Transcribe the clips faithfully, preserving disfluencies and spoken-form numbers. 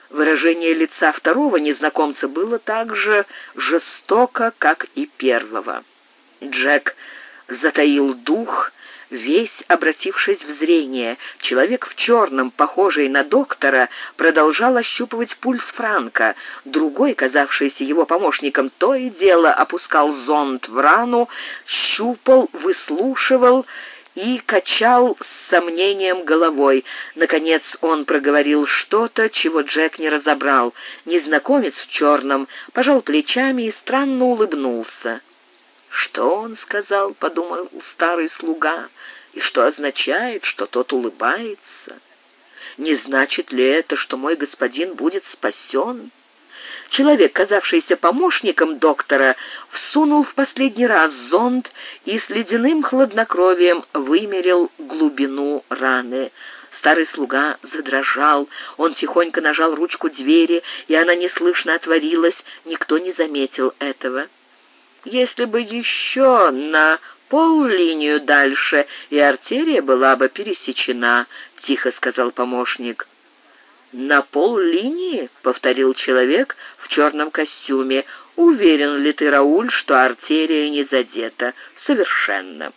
Выражение лица второго незнакомца было так же жестоко, как и первого. Джек затаил дух, весь обратившись в зрение. Человек в черном, похожий на доктора, продолжал ощупывать пульс Франка. Другой, казавшийся его помощником, то и дело опускал зонд в рану, щупал, выслушивал и качал с сомнением головой. Наконец он проговорил что-то, чего Джек не разобрал. Незнакомец в черном пожал плечами и странно улыбнулся. «Что он сказал?» — подумал старый слуга. «И что означает, что тот улыбается? Не значит ли это, что мой господин будет спасен?» Человек, казавшийся помощником доктора, всунул в последний раз зонд и с ледяным хладнокровием вымерил глубину раны. Старый слуга задрожал. Он тихонько нажал ручку двери, и она неслышно отворилась. Никто не заметил этого. «Если бы еще на поллинию дальше, и артерия была бы пересечена», — тихо сказал помощник. «На поллинии?» — повторил человек в черном костюме. «Уверен ли ты, Рауль, что артерия не задета?» «Совершенно».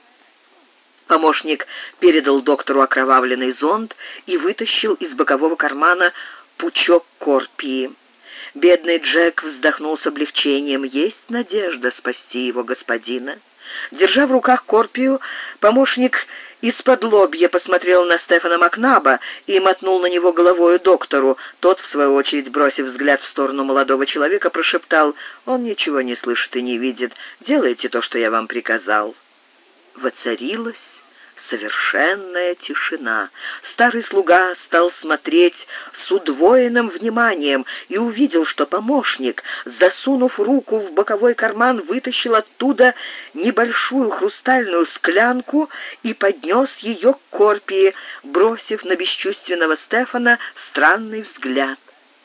Помощник передал доктору окровавленный зонд и вытащил из бокового кармана пучок корпии. Бедный Джек вздохнул с облегчением. Есть надежда спасти его господина. Держа в руках корпию, помощник из-под лобья посмотрел на Стефана Макнаба и мотнул на него головою доктору. Тот, в свою очередь, бросив взгляд в сторону молодого человека, прошептал: «Он ничего не слышит и не видит. Делайте то, что я вам приказал». Воцарилась совершенная тишина. Старый слуга стал смотреть с удвоенным вниманием и увидел, что помощник, засунув руку в боковой карман, вытащил оттуда небольшую хрустальную склянку и поднес ее к корпии, бросив на бесчувственного Стефана странный взгляд.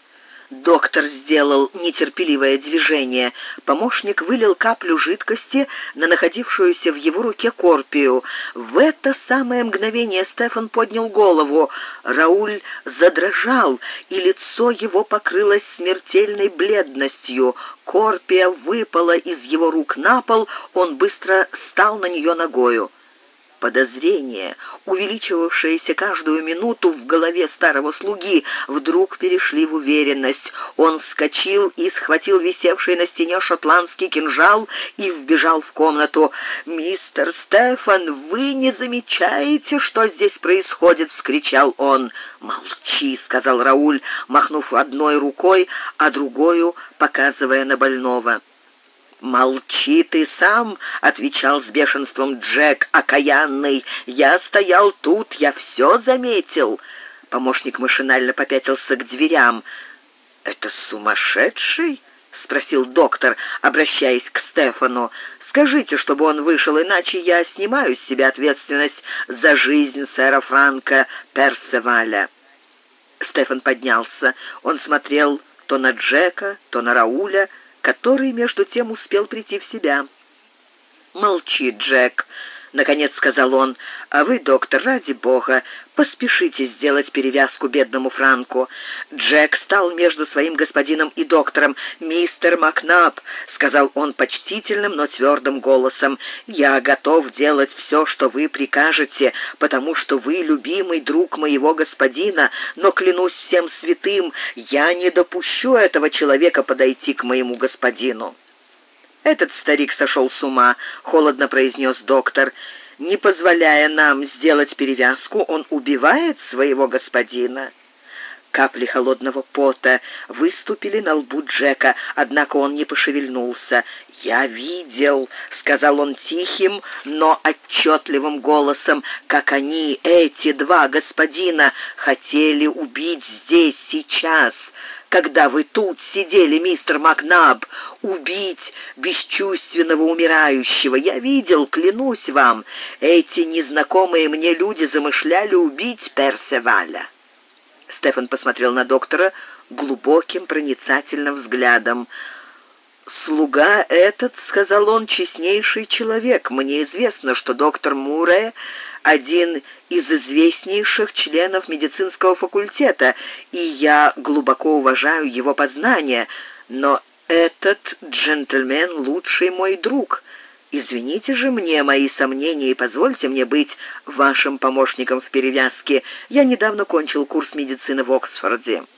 Доктор сделал нетерпеливое движение. Помощник вылил каплю жидкости на находившуюся в его руке корпию. В это самое мгновение Стефан поднял голову. Рауль задрожал, и лицо его покрылось смертельной бледностью. Корпия выпала из его рук на пол, он быстро встал на нее ногою. Подозрения, увеличивавшиеся каждую минуту в голове старого слуги, вдруг перешли в уверенность. Он вскочил и схватил висевший на стене шотландский кинжал и вбежал в комнату. «Мистер Стефан, вы не замечаете, что здесь происходит?» — вскричал он. «Молчи», — сказал Рауль, махнув одной рукой, а другою показывая на больного. «Молчи ты сам», — отвечал с бешенством Джек, окаянный. «Я стоял тут, я все заметил». Помощник машинально попятился к дверям. «Это сумасшедший?» — спросил доктор, обращаясь к Стефану. «Скажите, чтобы он вышел, иначе я снимаю с себя ответственность за жизнь сэра Франка Персеваля». Стефан поднялся. Он смотрел то на Джека, то на Рауля, который, между тем, успел прийти в себя. «Молчи, Джек», — наконец сказал он. «А вы, доктор, ради бога, поспешите сделать перевязку бедному Франку». Джек стал между своим господином и доктором. «Мистер Макнаб», — сказал он почтительным, но твердым голосом, — «я готов делать все, что вы прикажете, потому что вы любимый друг моего господина, но, клянусь всем святым, я не допущу этого человека подойти к моему господину». «Этот старик сошел с ума», — холодно произнес доктор. «Не позволяя нам сделать перевязку, он убивает своего господина». Капли холодного пота выступили на лбу Джека, однако он не пошевельнулся. «Я видел», — сказал он тихим, но отчетливым голосом, «как они, эти два господина, хотели убить здесь, сейчас, когда вы тут сидели, мистер Макнаб, убить бесчувственного умирающего. Я видел, клянусь вам, эти незнакомые мне люди замышляли убить Персеваля». Стефан посмотрел на доктора глубоким проницательным взглядом. «Слуга этот, — сказал он, — честнейший человек. Мне известно, что доктор Мурray — один из известнейших членов медицинского факультета, и я глубоко уважаю его познания, но этот джентльмен — лучший мой друг. Извините же мне мои сомнения и позвольте мне быть вашим помощником в перевязке. Я недавно кончил курс медицины в Оксфорде».